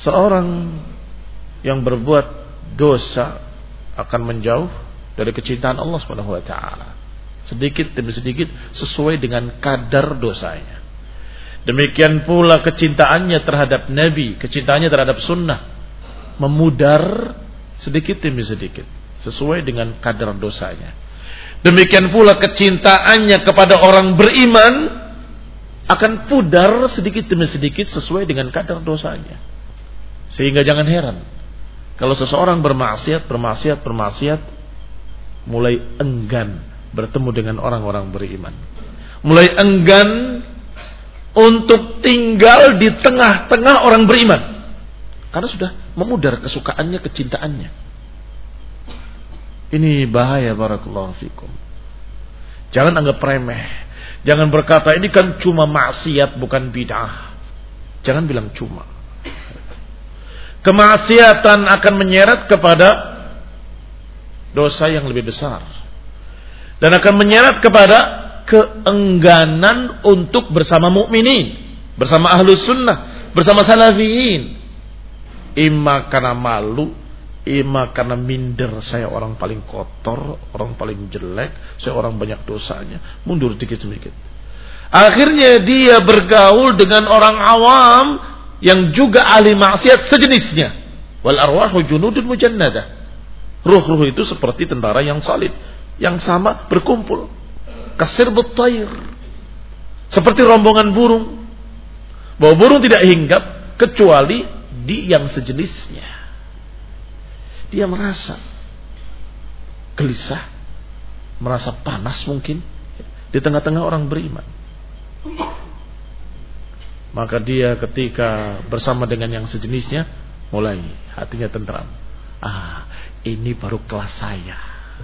Seorang yang berbuat dosa akan menjauh dari kecintaan Allah Subhanahu wa taala. Sedikit demi sedikit sesuai dengan kadar dosanya. Demikian pula kecintaannya terhadap Nabi, kecintaannya terhadap sunnah memudar sedikit demi sedikit sesuai dengan kadar dosanya. Demikian pula kecintaannya kepada orang beriman akan pudar sedikit demi sedikit sesuai dengan kadar dosanya. Sehingga jangan heran kalau seseorang bermaksiat mulai enggan bertemu dengan orang-orang beriman. Mulai enggan untuk tinggal di tengah-tengah orang beriman. Karena sudah memudar kesukaannya, kecintaannya. Ini bahaya, barakallahu fikum. Jangan anggap remeh. Jangan berkata ini kan cuma maksiat bukan bid'ah. Jangan bilang cuma. Kemaksiatan akan menyeret kepada dosa yang lebih besar. Dan akan menyeret kepada keengganan untuk bersama mukminin, bersama ahlus sunnah, bersama salafiyin. Ima karena malu, ima karena minder, saya orang paling kotor, orang paling jelek, saya orang banyak dosanya, mundur sedikit-sedikit. Akhirnya dia bergaul dengan orang awam yang juga ahli maksiat sejenisnya. Wal arwahu junudun mujannadah. Ruh-ruh itu seperti tentara yang salib, yang sama berkumpul. Kasir butair, seperti rombongan burung. Bahwa burung tidak hinggap kecuali di yang sejenisnya. Dia merasa gelisah, merasa panas mungkin di tengah-tengah orang beriman. Maka dia ketika bersama dengan yang sejenisnya mulai hatinya tentram. Ini baru kelas saya.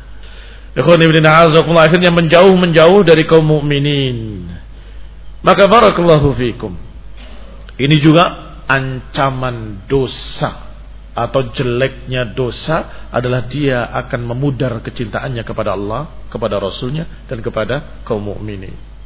Akhirnya menjauh dari kaum mukminin. Maka barakallahu fikum. Ini juga ancaman dosa atau jeleknya dosa adalah dia akan memudar kecintaannya kepada Allah, kepada Rasulnya dan kepada kaum mukminin.